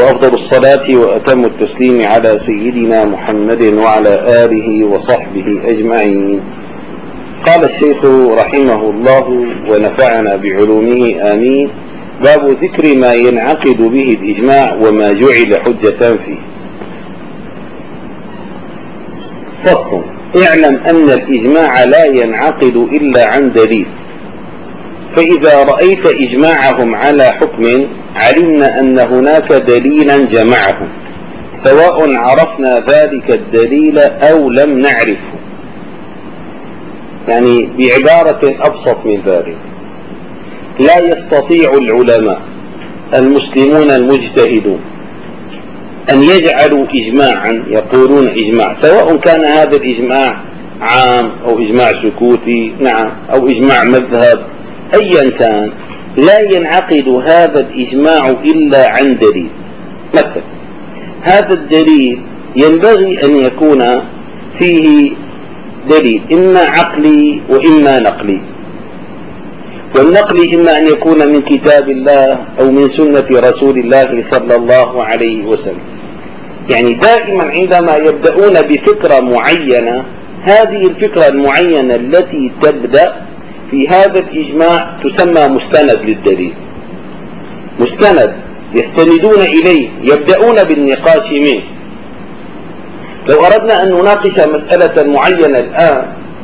وأفضل الصلاة وأتم التسليم على سيدنا محمد وعلى آله وصحبه أجمعين. قال الشيخ رحمه الله ونفعنا بعلومه آمين. باب ذكر ما ينعقد به الإجماع وما جعل حجة فيه. فصل. اعلم أن الإجماع لا ينعقد إلا عن دليل، فإذا رأيت إجماعهم على حكم علمنا أن هناك دليلا جمعهم، سواء عرفنا ذلك الدليل أو لم نعرفه. يعني بعبارة أبسط من ذلك، لا يستطيع العلماء المسلمون المجتهدون أن يجعلوا إجماعا، يقولون إجماع، سواء كان هذا الإجماع عام أو إجماع سكوتي، نعم، أو إجماع مذهب، أيا كان، لا ينعقد هذا الإجماع إلا عن دليل. مثلا هذا الدليل ينبغي أن يكون فيه دليل إما عقلي وإما نقلي، والنقل إما أن يكون من كتاب الله أو من سنة رسول الله صلى الله عليه وسلم. يعني دائما عندما يبدأون بفكرة معينة، هذه الفكرة المعينة التي تبدأ في هذا الإجماع تسمى مستند للدليل، مستند يستندون إليه، يبدأون بالنقاش منه. لو أردنا أن نناقش مسألة معينة الآن،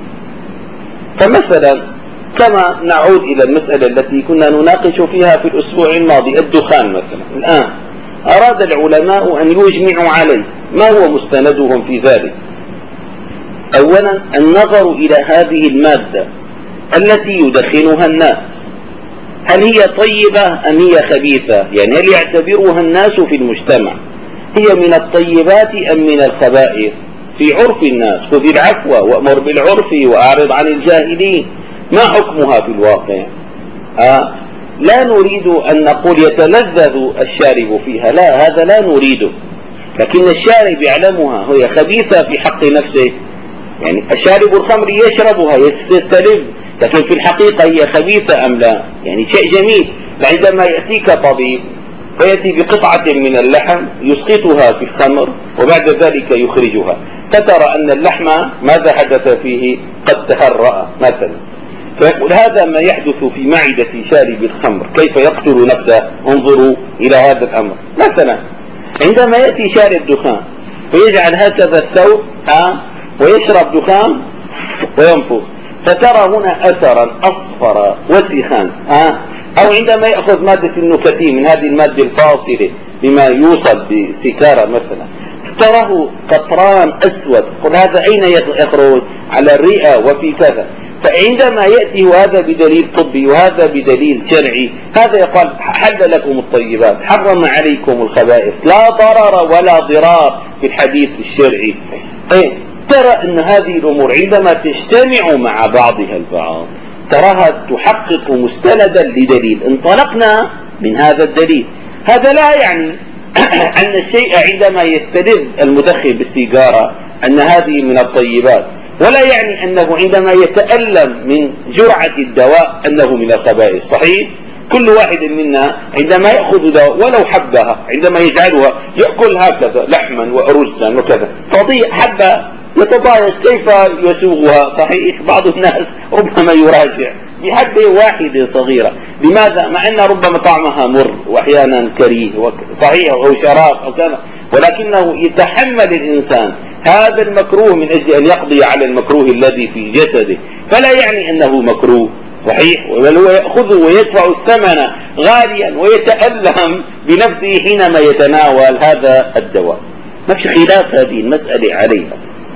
فمثلا كما نعود إلى المسألة التي كنا نناقش فيها في الأسبوع الماضي، الدخان مثلا، الآن أراد العلماء أن يجمعوا عليه، ما هو مستندهم في ذلك؟ أولا النظر إلى هذه المادة التي يدخنها الناس، هل هي طيبة أم هي خبيثة؟ يعني هل يعتبرها الناس في المجتمع هي من الطيبات أم من الخبائث؟ في عرف الناس خذ العفو وأمر بالعرف وأعرض عن الجاهلين، ما حكمها في الواقع؟ لا نريد أن نقول يتلذذ الشارب فيها، لا، هذا لا نريده، لكن الشارب يعلمها هي خبيثة في حق نفسه. يعني الشارب الخمر يشربها يستلذ، لكن في الحقيقة هي خبيثة أم لا؟ يعني شيء جميل. عندما يأتيك طبيب ويأتي بقطعة من اللحم يسقطها في الخمر وبعد ذلك يخرجها، فترى أن اللحم ماذا حدث فيه؟ قد تهرأ مثلا، فيقول هذا ما يحدث في معدة شارب الخمر، كيف يقتل نفسه؟ انظروا إلى هذا الأمر. مثلا عندما يأتي شارب دخان ويجعل هكذا الثوب ويشرب دخان وينفخ، فترى هنا أثرا أصفر وسخا، أو عندما يأخذ مادة النكتين من هذه المادة الفاصلة بما يوصل بسكارة مثلا، تراه قطران أسود، قل هذا أين يخرج؟ على الرئة وفي كذا. فعندما يأتي هذا بدليل طبي وهذا بدليل شرعي، هذا يقال حل لكم الطيبات، حرم عليكم الخبائث، لا ضرر ولا ضرار في الحديث الشرعي. ترى أن هذه الأمور عندما تجتمع مع بعضها البعض تراها تحقق مستندا لدليل، انطلقنا من هذا الدليل. هذا لا يعني أن الشيء عندما يستلذ المدخن بالسيجارة أن هذه من الطيبات، ولا يعني أنه عندما يتألم من جرعة الدواء أنه من الخبائث. صحيح؟ كل واحد منا عندما يأخذ دواء ولو حبها، عندما يجعلها يأكل هكذا لحما وأرزا وكذا، تضيع حبة يتضايق كيف يسوغها. صحيح؟ بعض الناس ربما يراجع بحبة واحدة صغيرة، لماذا؟ مع أن ربما طعمها مر وأحيانا كريه، صحيح، أو شراب أو كذا، ولكنه يتحمل الإنسان هذا المكروه من أجل أن يقضي على المكروه الذي في جسده، فلا يعني أنه مكروه. صحيح؟ بل هو يأخذه ويدفع الثمن غاليا ويتألم بنفسه حينما يتناول هذا الدواء. ما في خلاف هذه المسألة عليها.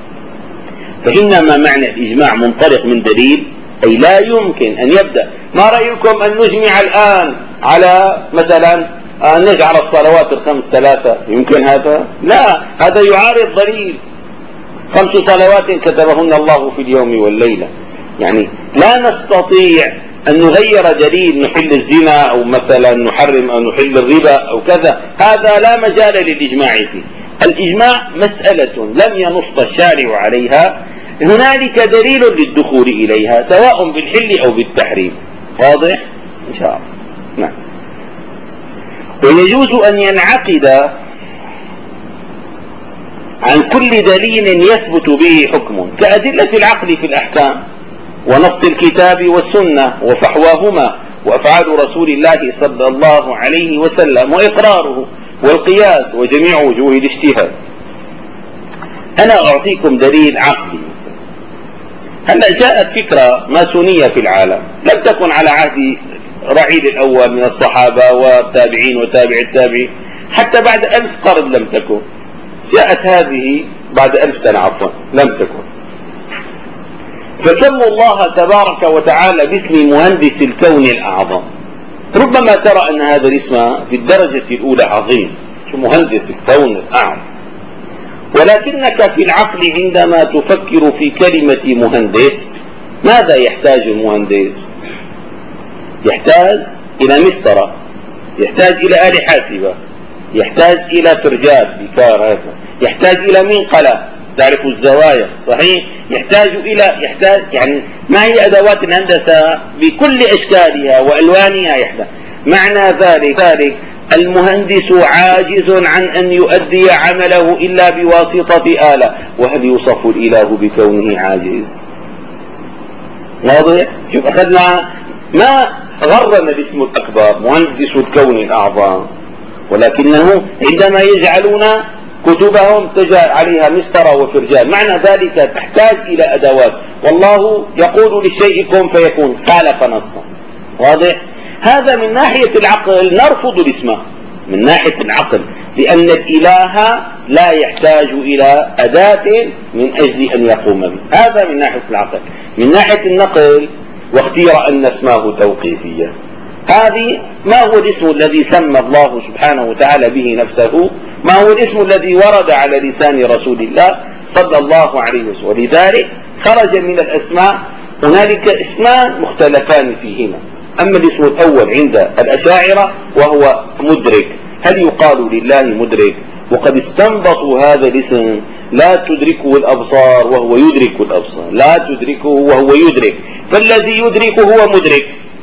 فإنما معنى الإجماع منطلق من دليل، أي لا يمكن أن يبدأ ما رأيكم أن نجمع الآن على مثلا أن نجعل الصلوات الخمس ثلاثة؟ يمكن هذا؟ لا، هذا يعارض دليل. 5 صلوات كتبهن الله في اليوم والليلة. يعني لا نستطيع أن نغير دليل، نحل الزنا أو مثلا نحرم أو نحل الربا أو كذا، هذا لا مجال للإجماع فيه. الإجماع مسألة لم ينص الشارع عليها، هنالك دليل للدخول إليها سواء بالحل أو بالتحريم. واضح؟ إن شاء الله. نعم. ويجوز أن ينعقد عن كل دليل يثبت به حكم كأدلة العقل في الأحكام ونص الكتاب والسنة وفحواهما وأفعال رسول الله صلى الله عليه وسلم وإقراره والقياس وجميع وجوه الاجتهاد. أنا أعطيكم دليل عقلي. هلا جاءت فكرة ماسونية في العالم لم تكن على عهد رعيل الأول من الصحابة والتابعين وتابع التابعين، حتى بعد 1000 قرن لم تكن. جاءت هذه بعد 1000 سنة عفوا لم تكن. فسموا الله تبارك وتعالى باسم مهندس الكون الأعظم. ربما ترى أن هذا الاسم في الدرجة الأولى عظيم، مهندس الكون الأعظم، ولكنك في العقل عندما تفكر في كلمة مهندس ماذا يحتاج المهندس؟ يحتاج إلى مسطرة، يحتاج إلى آلة حاسبة، يحتاج إلى فرجات بكار، يحتاج إلى منقلة تعرف الزوايا صحيح، يحتاج يعني ما هي أدوات الهندسة بكل أشكالها وألوانها يحتاج. معنى ذلك المهندس عاجز عن أن يؤدي عمله إلا بواسطة آلة. وهل يوصف الإله بكونه عاجز؟ واضح؟ شوف أخذنا ما غرنا الاسم الأكبر مهندس الكون الأعظم، ولكنه عندما يجعلون كتبهم تجعل عليها مسطرة وفرجان، معنى ذلك تحتاج إلى أدوات. والله يقول للشيء كن فيكون، خالف نصا. واضح؟ هذا من ناحية العقل نرفض الاسم من ناحية العقل، لأن الإله لا يحتاج إلى أداة من أجل أن يقوم به. هذا من ناحية العقل. من ناحية النقل واختير أن اسمه توقيفية. هذه ما هو الاسم الذي سمى الله سبحانه وتعالى به نفسه، ما هو الاسم الذي ورد على لسان رسول الله صلى الله عليه وسلم. ولذلك خرج من الأسماء هنالك اسمان مختلفان فيهما. أما الاسم الأول عند الأشاعرة وهو مدرك، هل يقال لله مدرك؟ وقد استنبطوا هذا الاسم لا تدركه الأبصار وهو يدرك الأبصار، لا تدركه وهو يدرك، فالذي يدرك هو مدرك،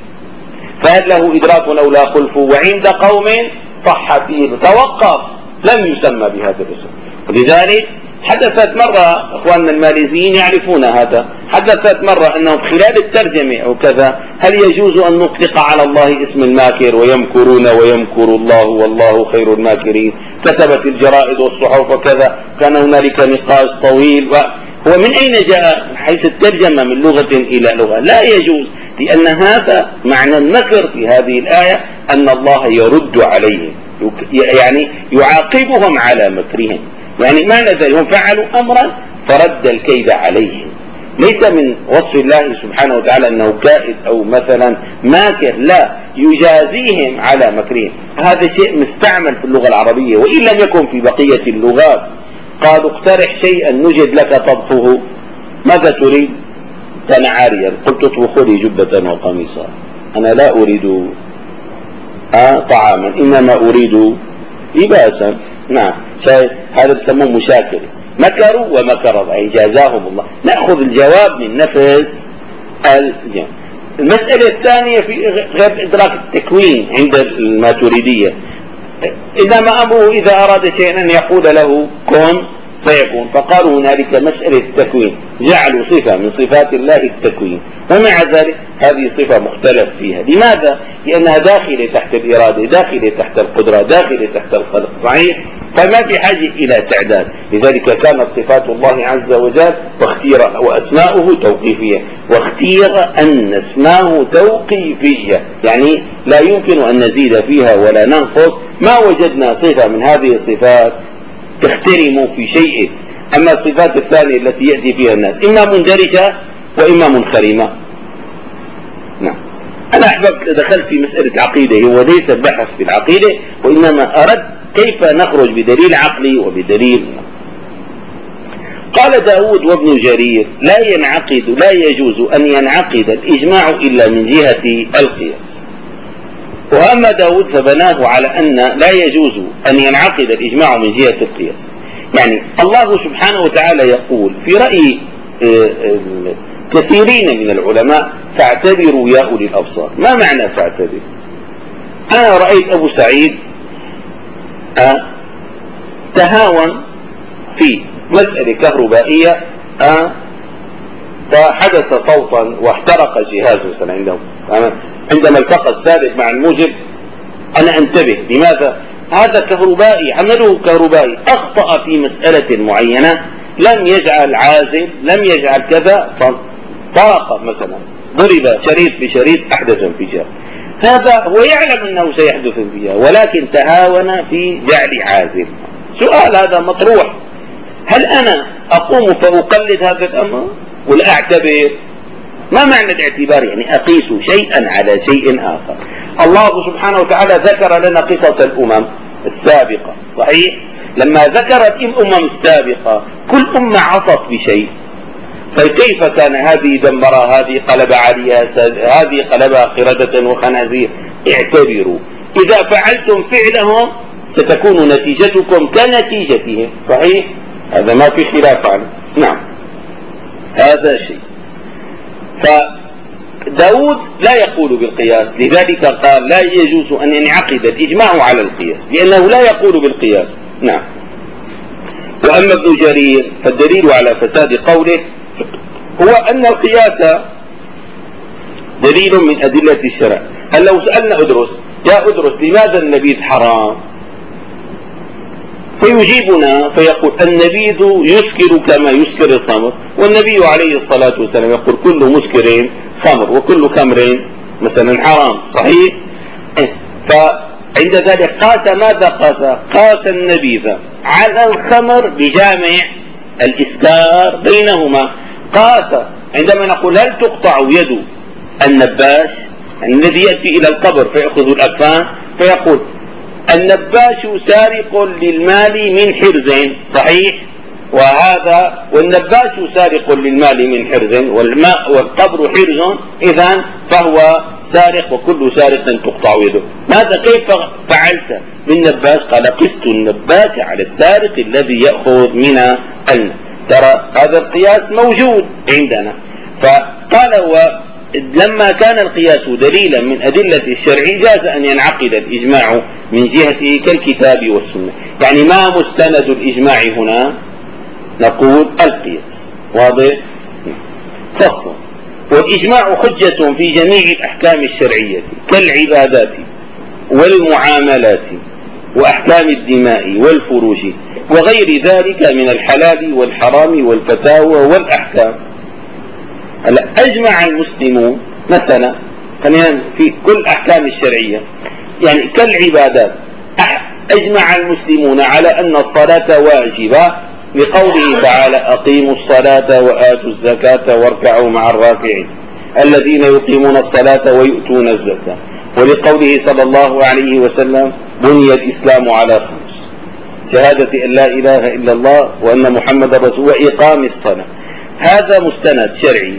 فهل له إدراك أو لا خلف؟ وعند قوم صح فيه توقف لم يسمى بهذا الاسم. ولذلك حدثت مرة إخواننا الماليزيين يعرفون هذا، حدثت مرة أنهم خلال الترجمة أو كذا هل يجوز أن نطلق على الله اسم الماكر ويمكرون ويمكر الله والله خير الماكرين، كتبت الجرائد والصحف وكذا، كان هنالك نقاش طويل. هو من أين جاء؟ من حيث الترجمة من لغة إلى لغة لا يجوز، لأن هذا معنى المكر في هذه الآية أن الله يرد عليهم، يعني يعاقبهم على مكرهم. يعني معنى ذلك هم فعلوا أمرا فرد الكيد عليهم. ليس من وصف الله سبحانه وتعالى أنه كائد أو مثلا ماكر، لا، يجازيهم على مكرهم. هذا شيء مستعمل في اللغة العربية وإن لم يكن في بقية اللغات. قالوا اقترح شيئا نجد لك طبخه، ماذا تريد؟ كان عاريا، قلت اطبخ لي جبة وقميصا، أنا لا أريد طعاما إنما أريد لباسا. نعم، هذا بسموه مشاكل. مكروا ومكر أي جازاهم الله. نأخذ الجواب من نفس الجواب. المسألة الثانية في غير إدراك التكوين عند الماتريدية، إنما أمره إذا أراد شيئا أن يقول له كن فيكون، فقالوا هنالك مسألة التكوين، جعلوا صفة من صفات الله التكوين، ومع ذلك هذه صفة مختلف فيها. لماذا؟ لأنها داخلة تحت الإرادة، داخلة تحت القدرة، داخلة تحت الخلق، صحيح؟ فما في حاجة إلى تعداد. لذلك كانت صفات الله عز وجل واختير وأسماؤه توقيفية، واختير أن اسماه توقيفية، يعني لا يمكن أن نزيد فيها ولا ننقص. ما وجدنا صفة من هذه الصفات تخترم في شيء. أما الصفات الثانية التي يأتي فيها الناس إما مندرجة وإما منخرمة. نعم، أنا أحببت دخلت في مسألة عقيدة، هو ليس بحث في العقيدة، وإنما أردت كيف نخرج بدليل عقلي وبدليل. قال داود وابن جرير لا يجوز أن ينعقد الإجماع إلا من جهة القياس. وأما داود فبناه على أن لا يجوز أن ينعقد الإجماع من جهة القياس. يعني الله سبحانه وتعالى يقول في رأي كثيرين من العلماء فاعتبروا يا أولي الأبصار. ما معنى فاعتبروا؟ أنا رأيت أبو سعيد تهاون في مسألة كهربائية فحدث صوتا واحترق الجهاز مثلا عندهم، عندما التقى السالب مع الموجب أنا أنتبه. لماذا؟ هذا كهربائي، عمله كهربائي، أخطأ في مسألة معينة، لم يجعل عازل، لم يجعل كذا، فطرق مثلا، ضرب شريط بشريط، أحدث انفجار. هذا هو يعلم أنه سيحدث انفجار، ولكن تهاون في جعل عازل. سؤال هذا مطروح، هل أنا أقوم فأقلد هذا الأمر ولا أعتبر؟ ما معنى الاعتبار؟ يعني أقيس شيئا على شيء آخر. الله سبحانه وتعالى ذكر لنا قصص الأمم السابقة، صحيح؟ لما ذكرت الأمم السابقة كل أمة عصت بشيء، فكيف كان هذه دمرها، هذه قلب عليها، هذه قلبها قردة وخنازير. اعتبروا، إذا فعلتم فعلهم ستكون نتيجتكم كنتيجتهم، صحيح؟ هذا ما في خلاف عنه. نعم، هذا شيء. فداود لا يقول بالقياس، لذلك قال لا يجوز أن ينعقد الإجماع على القياس، لأنه لا يقول بالقياس. نعم. وأما ابن جرير فالدليل على فساد قوله هو أن القياس دليل من أدلة الشرع. هل لو سألنا أدرس، يا أدرس لماذا النبيذ حرام؟ فيجيبنا فيقول النبيذ يسكر كما يسكر الخمر، والنبي عليه الصلاة والسلام يقول كل مسكر خمر وكل خمر مثلا حرام، صحيح؟ فعند ذلك قاس، ماذا قاس؟ قاس النبيذ على الخمر بجامع الإسكار بينهما. قاس عندما نقول هل تقطع يد النباش الذي يأتي إلى القبر فيأخذ الأكفان، فيقول النباش سارق للمال من حرز، صحيح؟ وهذا والنباش سارق للمال من حرز، والماء والقبر حرز، إذن فهو سارق وكل سارق تقطع يده. ماذا كيف فعلت بالنباش؟ قال قست النباش على السارق الذي يأخذ من المال. ترى هذا القياس موجود عندنا. فقال لما كان القياس دليلا من أدلة الشرع جاز أن ينعقد الإجماع من جهته كالكتاب والسنة. يعني ما مستند الإجماع هنا؟ نقول القياس. واضح؟ فصل. والإجماع حجة في جميع الأحكام الشرعية كالعبادات والمعاملات وأحكام الدماء والفروج وغير ذلك من الحلال والحرام والفتاوى والأحكام. أجمع المسلمون مثلا في كل أحكام الشرعية، يعني كالعبادات أجمع المسلمون على أن الصلاة واجبة لقوله تعالى أقيموا الصلاة وآتوا الزكاة واركعوا مع الراكعين الذين يقيمون الصلاة ويؤتون الزكاة، ولقوله صلى الله عليه وسلم بني الإسلام على 5: شهادة أن لا إله إلا الله وأن محمد رسول وإقام الصلاة. هذا مستند شرعي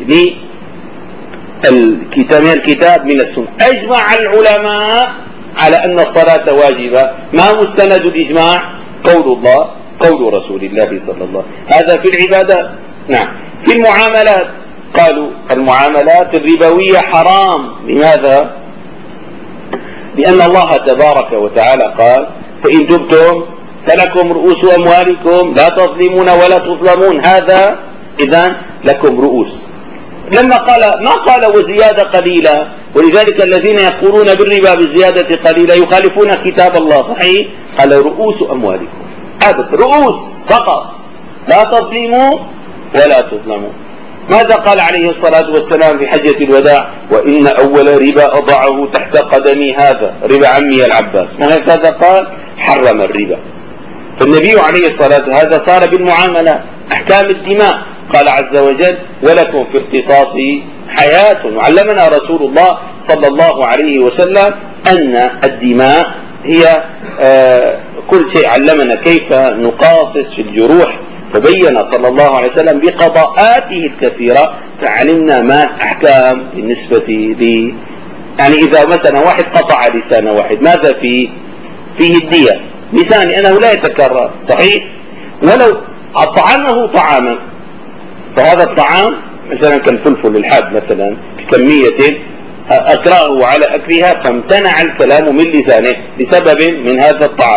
الكتاب من السنة. أجمع العلماء على أن الصلاة واجبة. ما مستند الإجماع؟ قول الله قول رسول الله صلى الله عليه وسلم. هذا في العبادات. نعم. في المعاملات قالوا المعاملات الربوية حرام. لماذا؟ لأن الله تبارك وتعالى قال فإن تبتم فلكم رؤوس أموالكم لا تظلمون ولا تظلمون. هذا إذن لكم رؤوس. لما قال ما قال وزيادة قليلة، ولذلك الذين يقولون بالربا بالزيادة قليلة يخالفون كتاب الله، صحيح؟ قال رؤوس أموالكم، أبد رؤوس فقط، لا تظلموا ولا تظلموا. ماذا قال عليه الصلاة والسلام في حجة الوداع؟ وإن أول ربا أضعه تحت قدمي هذا، ربا عمي العباس. وهكذا قال حرم الربا. فالنبي عليه الصلاة والسلام هذا صار بالمعاملة. أحكام الدماء قال عز وجل ولكم في القصاص حياة، وعلمنا رسول الله صلى الله عليه وسلم أن الدماء هي كل شيء، علمنا كيف نقاصص في الجروح، فبين صلى الله عليه وسلم بقضاءاته الكثيرة فعلمنا ما الأحكام بالنسبة لي. يعني إذا مثلا واحد قطع لسان واحد ماذا فيه الدية، لسان أنه لا يتكرر، صحيح؟ ولو أطعمه طعاما، فهذا الطعام مثلا كالفلفل الحاد مثلا بكمية أكرهه على أكلها فامتنع الكلام من لسانه بسبب من هذا الطعام،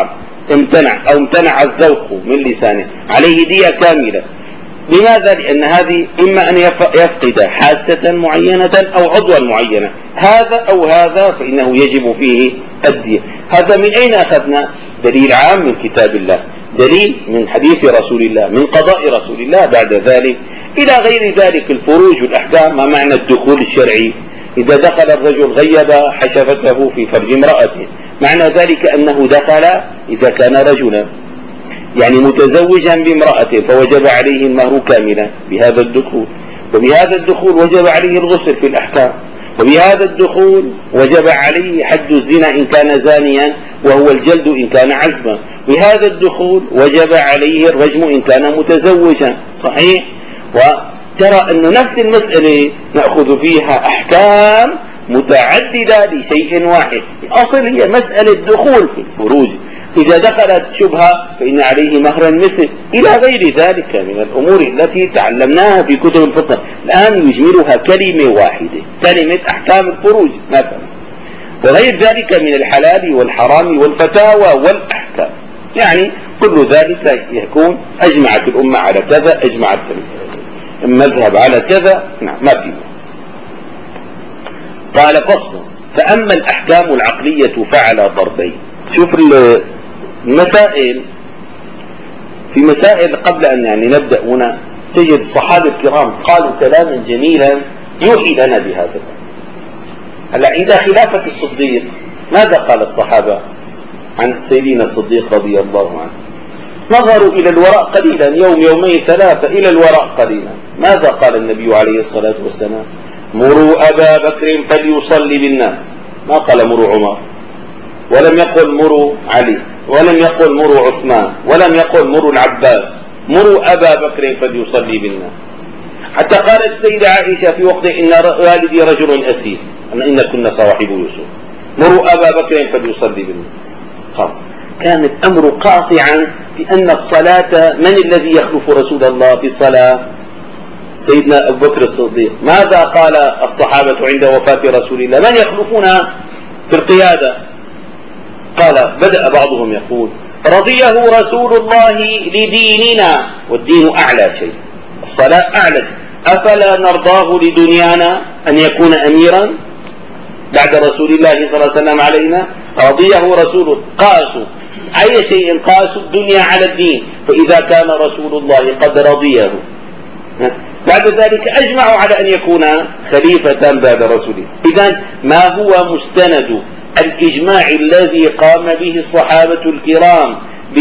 امتنع الذوق من لسانه عليه دية كاملة. لماذا؟ لأن هذه إما أن يفقد حاسة معينة أو عضوا معينة، هذا أو هذا، فإنه يجب فيه الدية. هذا من أين أخذنا؟ دليل عام من كتاب الله، دليل من حديث رسول الله، من قضاء رسول الله. بعد ذلك إلى غير ذلك الفروج والأحكام. ما معنى الدخول الشرعي؟ إذا دخل الرجل غيب حشفته في فرج امرأته، معنى ذلك أنه دخل إذا كان رجلا يعني متزوجا بامرأته، فوجب عليه المهر كاملا بهذا الدخول، وبهذا الدخول وجب عليه الغسل في الأحكام، وبهذا الدخول وجب عليه حد الزنا إن كان زانيا وهو الجلد إن كان عزبا، بهذا الدخول وجب عليه الرجم إن كان متزوجا. صحيح؟ وترى أن نفس المسألة نأخذ فيها أحكام متعددة لشيء واحد. الأصل هي مسألة دخول في الفروج، إذا دخلت شبهة فإن عليه مهرا مثل إلى غير ذلك من الأمور التي تعلمناها في كتب الفقه. الآن يجملها كلمة واحدة، كلمة أحكام الفروج مثلا، وغير ذلك من الحلال والحرام والفتاوى والأحكام. يعني كل ذلك يكون أجمعت الأمة على كذا، أجمعت المذهب على كذا، نعم ما فيه. قال فصل: فأما الأحكام العقلية فعلى ضربين. شوف المسائل، في مسائل قبل أن يعني نبدأ هنا تجد الصحابة الكرام قالوا كلاما جميلا يوحي لنا بهذا. هلا عند خلافة الصديق ماذا قال الصحابة عن سيدنا الصديق رضي الله عنه؟ نظروا إلى الوراء قليلا، يوم يومين ثلاثة إلى الوراء قليلا. ماذا قال النبي عليه الصلاة والسلام؟ مروا أبا بكر فليصلي بالناس. ما قال مروا عمر، ولم يقل مروا علي، ولم يقل مروا عثمان، ولم يقل مروا العباس، مروا أبا بكر فليصلي بالناس. حتى قالت السيدة عائشة في وقت: إن والدي رجل أسير، إن كنا صواحب يوسف، مروا أبا بكر فليصلي بالناس. خلاص، كان الأمر قاطعا بأن الصلاة، من الذي يخلف رسول الله في الصلاة؟ سيدنا أبو بكر الصديق. ماذا قال الصحابة عند وفاة رسول الله؟ من يخلفنا في القيادة؟ قال: بدأ بعضهم يقول: رضيه رسول الله لديننا، والدين أعلى شيء، الصلاة أعلى شيء، أفلا نرضاه لدنيانا أن يكون أميرا بعد رسول الله صلى الله عليه وسلم علينا؟ رضيه رسول. قاسوا أي شيء، قاسوا الدنيا على الدين، فإذا كان رسول الله قد رضيه بعد ذلك أجمعوا على أن يكون خليفة بعد رسوله. إذن ما هو مستند الإجماع الذي قام به الصحابة الكرام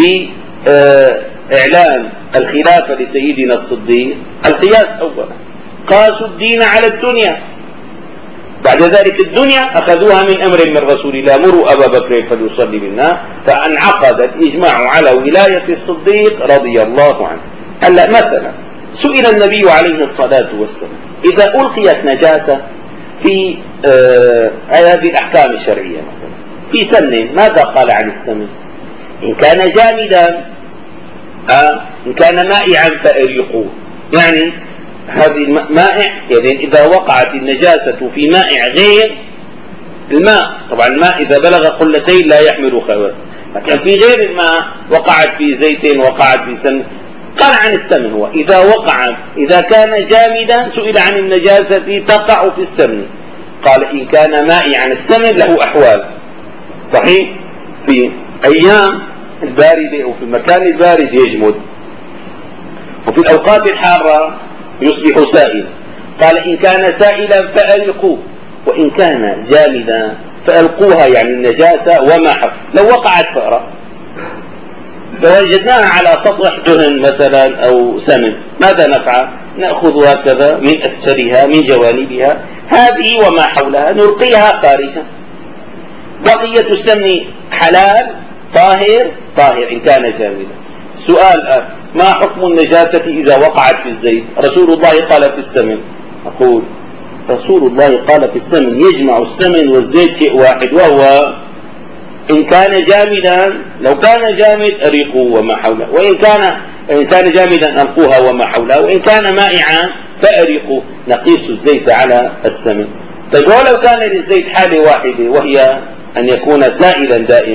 بإعلان الخلافة لسيدنا الصديق؟ القياس أولا، قاسوا الدين على الدنيا، بعد ذلك الدنيا أخذوها من أمر من رسول الله: مروا أبا بكر فليصلي بالناس، فانعقد الإجماع على ولاية الصديق رضي الله عنه. هلا مثلا سئل النبي عليه الصلاة والسلام: إذا ألقيت نجاسة في هذه الأحكام الشرعية مثلا في سمن، ماذا قال عن السمن؟ إن كان جامدا إن كان مائعا فأريقوه. يعني هذه مائع، يعني إذا وقعت النجاسة في مائع غير الماء، طبعا الماء إذا بلغ قلتين لا يحمل خبث، لكن في غير الماء وقعت في زيت، وقعت في سمن. قال عن السمن هو إذا كان جامدا سئل عن النجاسة تقع في السمن، قال: إن كان مائعا السمن له أحوال. صحيح؟ في أيام الباردة أو في المكان البارد يجمد، وفي الأوقات الحارة يصبح سائلا. قال: إن كان سائلا فألقوه، وإن كان جامدا فألقوها، يعني النجاسة وما حف. لو وقعت فأرة فوجدناها على سطح دهن مثلا أو سمن، ماذا نفعل؟ نأخذ هكذا من أسفلها من جوانبها هذه وما حولها نلقيها خارجا. بقية السمن حلال طاهر إن كان جامدا. سؤال: ما حكم النجاسة إذا وقعت في الزيت؟ رسول الله قال في السمن. أقول: رسول الله قال في السمن، يجمع السمن والزيت شيء واحد، وهو إن كان جامدا، لو كان جامد أريقوه وما حوله، وإن كان جامدا ألقوها وما حوله، وإن كان مائعا فأريقوه. نقيس الزيت على السمن. طيب ولو كان للزيت حالة واحدة وهي أن يكون سائلا دائما،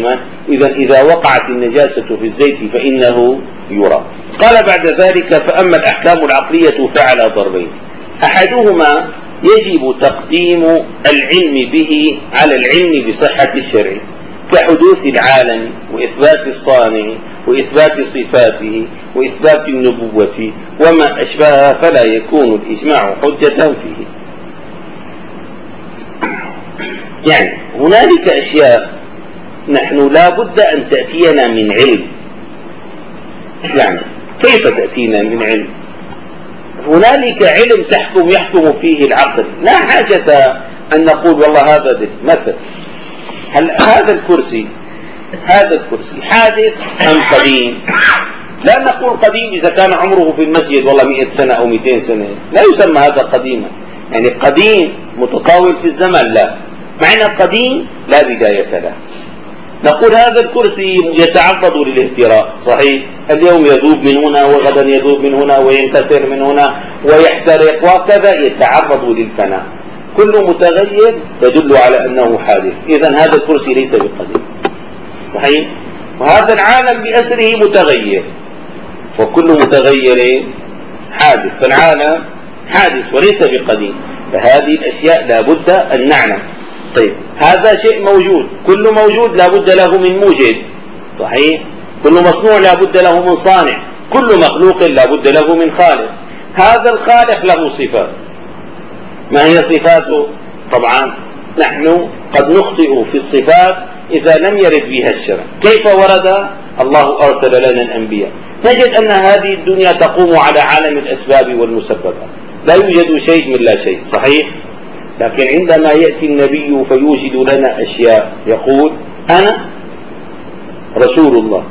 إذا وقعت النجاسة في الزيت فإنه يرى. قال بعد ذلك: فأما الأحكام العقلية فعلى ضربين: أحدهما يجب تقديم العلم به على العلم بصحة الشرع، كحدوث العالم وإثبات الصانع وإثبات صفاته وإثبات النبوة وما أشبهها، فلا يكون الإجماع حجة فيه. يعني هنالك أشياء نحن لا بد أن تأتينا من علم. يعني كيف تأتينا من علم؟ هنالك علم يحكم فيه العقل، لا حاجة أن نقول والله هذا مثل. هل هذا الكرسي حادث أم قديم؟ لا نقول قديم إذا كان عمره في المسجد والله 100 سنة أو 200 سنة، لا يسمى هذا قديما. يعني قديم متطاول في الزمن، لا. معنى قديم لا بداية له. نقول هذا الكرسي يتعرض للاهتراء، صحيح، اليوم يذوب من هنا وغدا يذوب من هنا وينكسر من هنا ويحترق وكذا، يتعرض للفناء. كل متغير يدل على أنه حادث. إذن هذا الكرسي ليس بقديم، صحيح. وهذا العالم بأسره متغير، وكل متغير حادث، فالعالم حادث وليس بقديم. فهذه الأشياء لا بد أن نعلم. طيب، هذا شيء موجود، كل موجود لا بد له من موجد، صحيح. كل مصنوع لا بد له من صانع، كل مخلوق لا بد له من خالق. هذا الخالق له صفات. ما هي صفاته؟ طبعا نحن قد نخطئ في الصفات إذا لم يرد بها الشرع. كيف ورد؟ الله أرسل لنا الأنبياء. نجد أن هذه الدنيا تقوم على عالم الأسباب والمسببات، لا يوجد شيء من لا شيء، صحيح. لكن عندما يأتي النبي فيوجد لنا أشياء، يقول: أنا رسول الله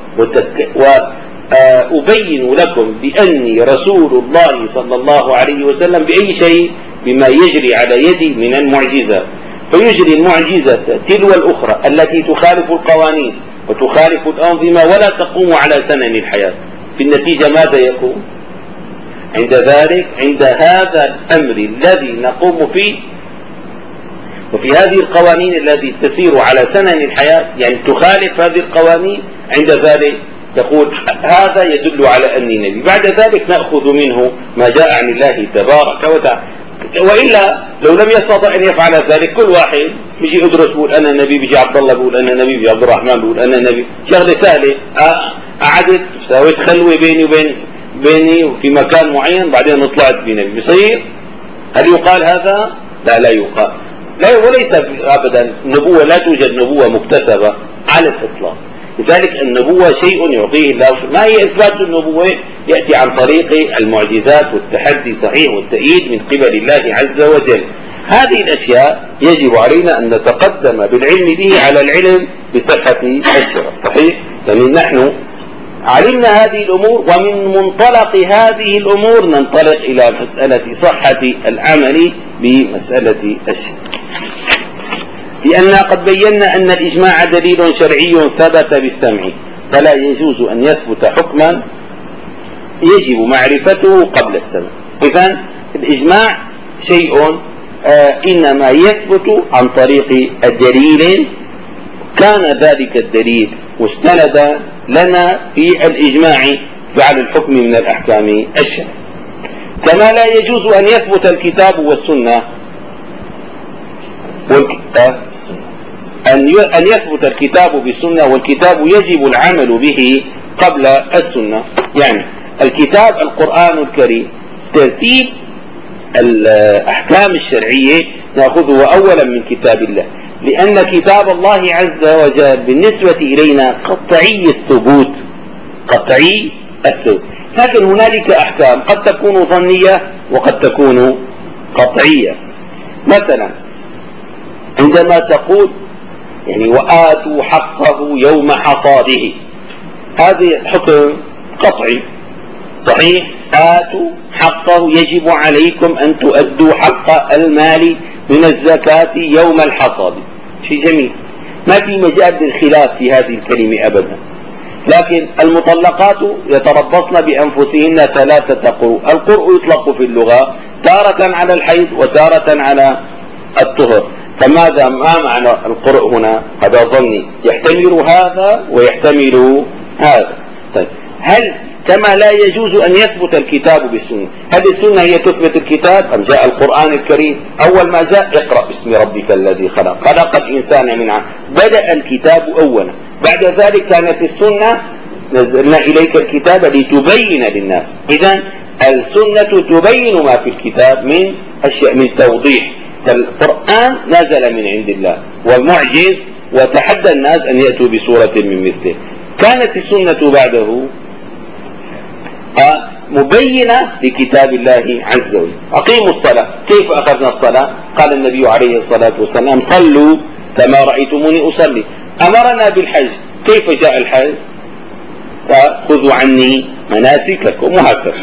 وأبين لكم بأني رسول الله صلى الله عليه وسلم بأي شيء؟ بما يجري على يدي من المعجزات. فيجري المعجزة تلو الأخرى التي تخالف القوانين وتخالف الأنظمة ولا تقوم على سنن الحياة. في النتيجة ماذا يكون؟ عند ذلك، عند هذا الأمر الذي نقوم فيه وفي هذه القوانين التي تسير على سنن الحياة، يعني تخالف هذه القوانين، عند ذلك يقول هذا يدل على أني نبي. بعد ذلك نأخذ منه ما جاء عن الله تبارك وتعالى. وإلا لو لم يستطع أن يفعل ذلك، كل واحد بيجي يدرس بيقول أنا نبي، بيجي عبد الله بيقول أنا نبي، بيجي عبد الرحمن بيقول أنا نبي. شغلة سهلة، قعدت سويت خلوة بيني وفي مكان معين، بعدين طلعت بنبي، بصير؟ هل يقال هذا؟ لا يقال. لا، وليس أبدا. النبوة لا توجد نبوة مكتسبة على الإطلاق. لذلك النبوة شيء يعطيه الله. ما هي إثبات النبوة؟ يأتي عن طريق المعجزات والتحدي، صحيح، والتأييد من قبل الله عز وجل. هذه الأشياء يجب علينا أن نتقدم بالعلم به على العلم بصحة الشرع، صحيح. يعني نحن علمنا هذه الأمور، ومن منطلق هذه الأمور ننطلق إلى مسألة صحة العمل بمسألة الشرع. لأننا قد بينا أن الإجماع دليل شرعي ثبت بالسمع، فلا يجوز أن يثبت حكما يجب معرفته قبل السمع. إذن الإجماع شيء إنما يثبت عن طريق الدليل، كان ذلك الدليل مستندا لنا في الإجماع على الحكم من الأحكام الشرعية. كما لا يجوز أن يثبت الكتاب والسنة أن يثبت الكتاب بالسنة، والكتاب يجب العمل به قبل السنة. يعني الكتاب القرآن الكريم، ترتيب الأحكام الشرعية نأخذه أولا من كتاب الله، لأن كتاب الله عز وجل بالنسبة إلينا قطعي الثبوت. لكن هنالك أحكام قد تكون ظنية وقد تكون قطعية. مثلا عندما تقول يعني وآتوا حقه يوم حصاده، هذا الحكم قطعي، صحيح. آتوا حقه، يجب عليكم أن تؤدوا حق المال من الزكاة يوم الحصاد. شيء جميل، ما في مجال للخلاف في هذه الكلمة أبدا. لكن المطلقات يتربصن بأنفسهن 3 قروء. القرء يطلق في اللغة تارة على الحيض وتارة على الطهر. فماذا ما معنى القرء هنا؟ هذا ظني يحتمل هذا ويحتمل هذا. طيب هل كما لا يجوز أن يثبت الكتاب بالسنة، هل السنة هي تثبت الكتاب أم جاء القرآن الكريم؟ أول ما جاء اقرأ باسم ربك الذي خلق، خلق الإنسان من علق، بدأ الكتاب أولا، بعد ذلك كانت السنة نزلنا إليك الكتاب لتبين للناس. إذن السنة تبين ما في الكتاب من أشياء من توضيح. القرآن نزل من عند الله والمعجز وتحدى الناس أن يأتوا بسورة من مثله. كانت السنة بعده مبينة لكتاب الله عز وجل. أقيموا الصلاة، كيف أخذنا الصلاة؟ قال النبي عليه الصلاة والسلام صلوا كما رأيتموني أصلي. أمرنا بالحج، كيف جاء الحج؟ فخذوا عني مناسككم وهكذا.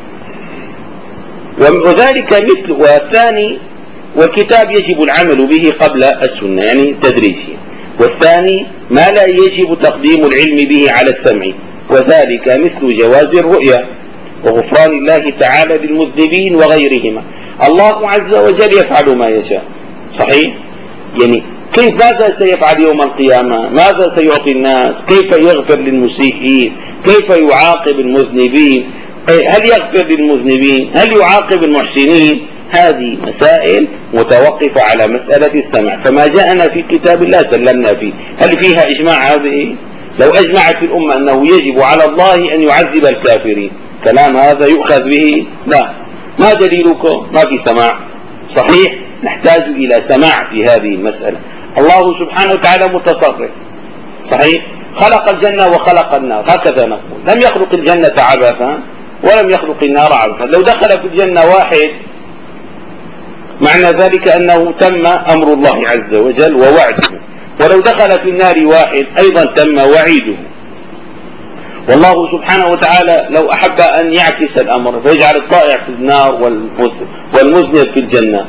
وذلك مثل. والثاني والكتاب يجب العمل به قبل السنة يعني تدريجيا. والثاني ما لا يجب تقديم العلم به على السمع، وذلك مثل جواز الرؤيا وغفران الله تعالى للمذنبين وغيرهما. الله عز وجل يفعل ما يشاء صحيح، يعني كيف ماذا سيفعل يوم القيامة، ماذا سيعطي الناس، كيف يغفر للمسيئين، كيف يعاقب المذنبين، هل يغفر للمذنبين، هل يعاقب المحسنين. هذه مسائل متوقفة على مسألة السمع. فما جاءنا في كتاب الله سلمنا فيه. هل فيها إجماع؟ هذه لو أجمعت الأمة أنه يجب على الله أن يعذب الكافرين، كلام هذا يؤخذ به؟ لا. ما دليلكم؟ ما في سماع صحيح. نحتاج إلى سماع في هذه المسألة. الله سبحانه وتعالى متصرف صحيح، خلق الجنة وخلق النار، هكذا نقول. لم يخلق الجنة عبثا ولم يخلق النار عبثا. لو دخل في الجنة واحد معنى ذلك أنه تم أمر الله عز وجل ووعده، ولو دخل في النار واحد أيضا تم وعيده. والله سبحانه وتعالى لو أحب أن يعكس الأمر فيجعل الطائع في النار والمذنب في الجنة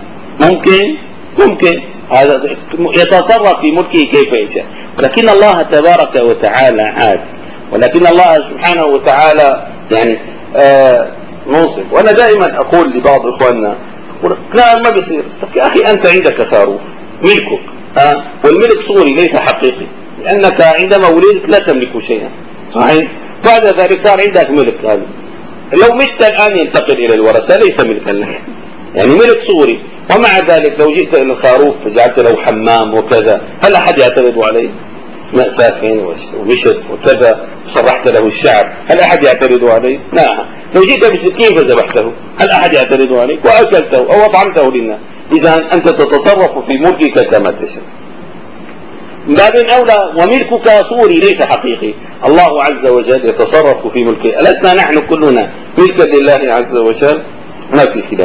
ممكن هذا يتصرف في ملكه كيف يشاء. ولكن الله تبارك وتعالى عادل، ولكن الله سبحانه وتعالى يعني منصف. وأنا دائما أقول لبعض إخواننا لا ما بيصير. طب يا أخي أنت عندك خروف ملكك والملك صوري ليس حقيقي، لأنك عندما ولدت لا تملك شيئا صحيح، بعد ذلك صار عندك ملك. هذا لو مت الآن ينتقل إلى الورثة ليس ملكا لك، يعني ملك صوري. ومع ذلك لو جئت إلى الخروف فجعلت له حمام وكذا هل أحد يعترض عليه؟ مأسافين ومشت وكذا وصرحت له الشعر هل أحد يعترض عليه؟ لا. لو جئت بسكين فذبحته هل أحد يعترض عليك؟ وأكلته أو أطعمته للناس. إذا أنت تتصرف في ملكك كما تشاء. باب أولى وملكك صوري ليس حقيقي. الله عز وجل يتصرف في ملكه. ألسنا نحن كلنا ملكا لله عز وجل؟ ما في خلاف.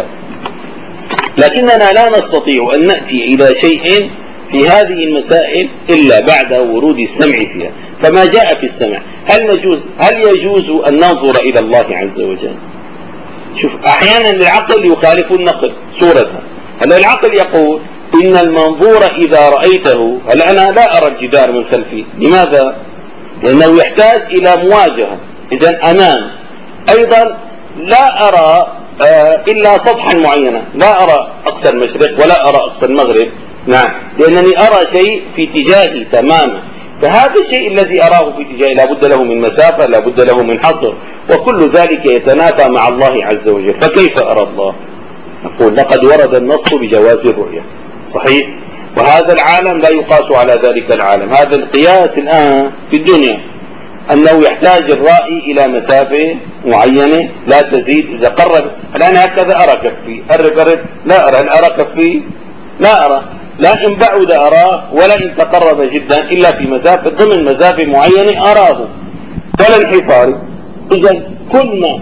لكننا لا نستطيع أن نأتي إلى شيء في هذه المسائل إلا بعد ورود السمع فيها. فما جاء في السمع هل يجوز أن ننظر إلى الله عز وجل؟ شوف أحيانا العقل يخالف النقل صورتها. هلا العقل يقول إن المنظور إذا رأيته، هلا أنا لا أرى الجدار من خلفي، لماذا؟ لأنه يحتاج إلى مواجهة. إذا أمام أيضا لا أرى إلا سطحا معينا، لا أرى أقصى المشرق ولا أرى أقصى المغرب. نعم، لأنني أرى شيء في اتجاهي تماما. فهذا الشيء الذي أراه في اتجاهي لا بد له من مسافة، لا بد له من حصر، وكل ذلك يتنافى مع الله عز وجل. فكيف أرى الله؟ نقول لقد ورد النص بجواز الرؤية صحيح، وهذا العالم لا يقاس على ذلك العالم. هذا القياس الآن في الدنيا أنه يحتاج الرائي إلى مسافة معينة لا تزيد. إذا قرب الآن هكذا أرى كفي، قرب لا أرى، هل أرى كفي؟ لا أرى، لا إن بعد أراه ولا إن تقرب جدا إلا في مسافة ضمن مسافة معينة أراه ولا انحصار. إذا كل ما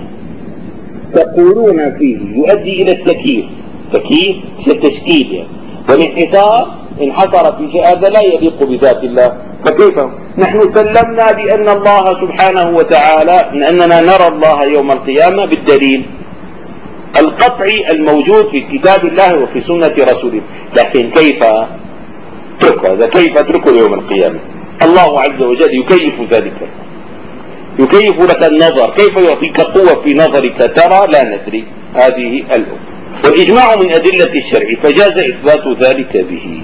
تقولون فيه يؤدي إلى التكييف، تكييف التشكيل يعني. والانحصار انحصر في شيء هذا لا يليق بذات الله. فكيف نحن سلمنا بأن الله سبحانه وتعالى أننا نرى الله يوم القيامة بالدليل القطعي الموجود في كتاب الله وفي سنة رسوله. لكن كيف ترك هذا؟ كيف تركه يوم القيامة؟ الله عز وجل يكيف ذلك، يكيف لك النظر، كيف يعطيك قوة في نظرك ترى؟ لا ندري. هذه الأمور والإجماع من أدلة الشرع فجاز إثبات ذلك به.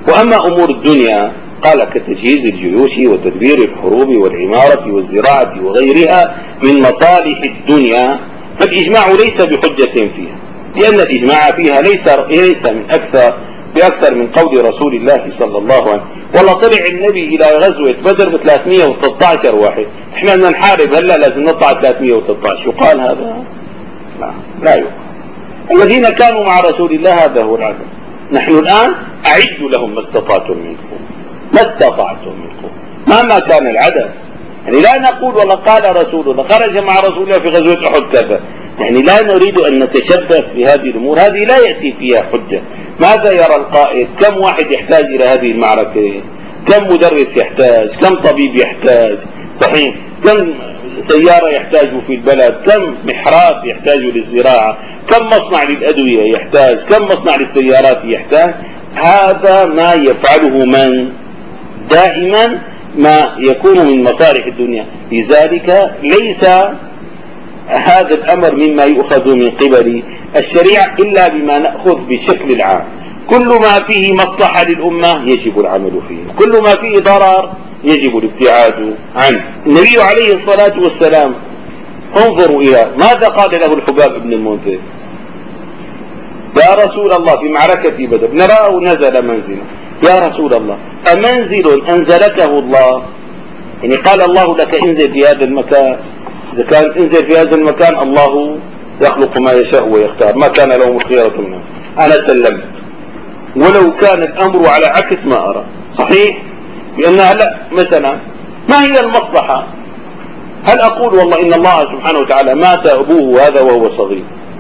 وأما أمور الدنيا قال كتجهيز الجيوش وتدبير الحروب والعمارة والزراعة وغيرها من مصالح الدنيا فالإجماع ليس بحجة فيها، لأن الإجماع فيها ليس من بأكثر من قول رسول الله صلى الله عليه وسلم. والله طلع النبي إلى غزوة بدر ب 313 واحد، احنا بدنا نحارب هلا لازم نطلع 313، يقال هذا؟ لا يقال. الذين كانوا مع رسول الله هذا هو العدد. نحن الآن أعدوا لهم ما استطعتم من قوة، ما استطعتم من قوة مهما كان العدد. يعني لا نقول والله قال رسول الله خرج مع رسول الله في غزوة أحد كذا، يعني لا نريد أن نتشبث في هذه الأمور، هذه لا يأتي فيها حجة. ماذا يرى القائد؟ كم واحد يحتاج إلى هذه المعركة؟ كم مدرس يحتاج؟ كم طبيب يحتاج؟ صحيح. كم سيارة يحتاج في البلد؟ كم محراب يحتاج للزراعة؟ كم مصنع للأدوية يحتاج؟ كم مصنع للسيارات يحتاج؟ هذا ما يفعله من دائما ما يكون من مصالح الدنيا. لذلك ليس هذا الأمر مما يؤخذ من قبل الشريعة إلا بما نأخذ بشكل العام. كل ما فيه مصلحة للأمة يجب العمل فيه، كل ما فيه ضرر يجب الابتعاد عنه. النبي عليه الصلاة والسلام انظروا إلى ماذا قال له الحباب بن المنذر: يا رسول الله في معركة بدر نراه نزل منزلا، يا رسول الله أمنزل أنزلكه الله؟ يعني قال الله لك انزل في هذا المكان، إذا كان انزل في هذا المكان الله يخلق ما يشاء ويختار، ما كان له الخيرة منه، أنا سلمت ولو كان الأمر على عكس ما أرى. صحيح؟ لأن هلا مثلا ما هي المصلحة؟ هل أقول والله إن الله سبحانه وتعالى مات أبوه هذا وهو صغير،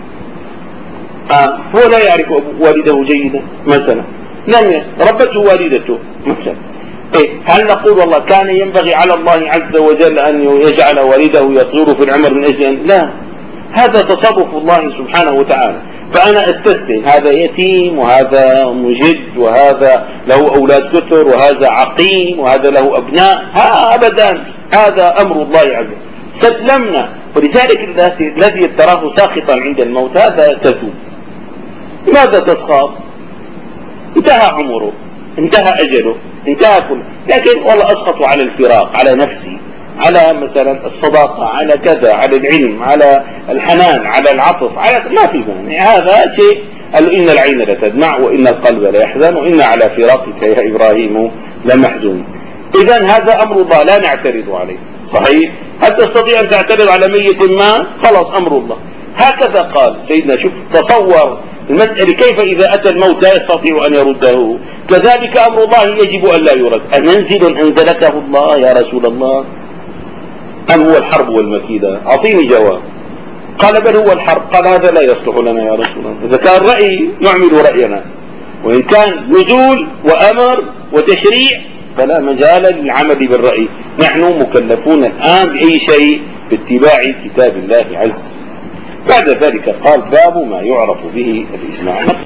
هو لا يعرف والده جيدا مثلا، لم ربته والدته مثلا، هل نقول والله كان ينبغي على الله عز وجل أن يجعل والده يطير في العمر من أجل أن لا، هذا تصرف الله سبحانه وتعالى. فأنا استسلم، هذا يتيم وهذا مجد وهذا له أولاد كثر وهذا عقيم وهذا له أبناء، أبدا، هذا أمر الله عز وجل، سلمنا. ولذلك الذي تراه ساخطا عند الموت هذا تتوب. لماذا تسخط؟ انتهى عمره، انتهى أجله، انتهى كله. لكن والله أسخط على الفراق، على نفسي، على مثلا الصداقة، على كذا، على العلم، على الحنان، على العطف، على ما في مانع. هذا شيء قال إن العين لتدمع وإن القلب ليحزن وإن على فراقك يا إبراهيم لمحزون. إذا هذا أمر الله لا نعترض عليه. صحيح؟ هل تستطيع أن تعترض على ميت ما؟ خلاص أمر الله. هكذا قال سيدنا. شوف تصور المسألة كيف إذا أتى الموت لا يستطيع أن يرده، كذلك أمر الله يجب أن لا يرد. أمنزل أنزلكه الله يا رسول الله أم هو الحرب والمكيدة؟ أعطيني جواب. قال بل هو الحرب. قال هذا لا يصلح لنا يا رسول الله، إذا كان رأي نعمل رأينا، وإن كان نزول وأمر وتشريع فلا مجال للعمل بالرأي. نحن مكلفون الآن بأي شيء؟ باتباع كتاب الله عز وجل. بعد ذلك قال باب ما يعرف به الإجماع.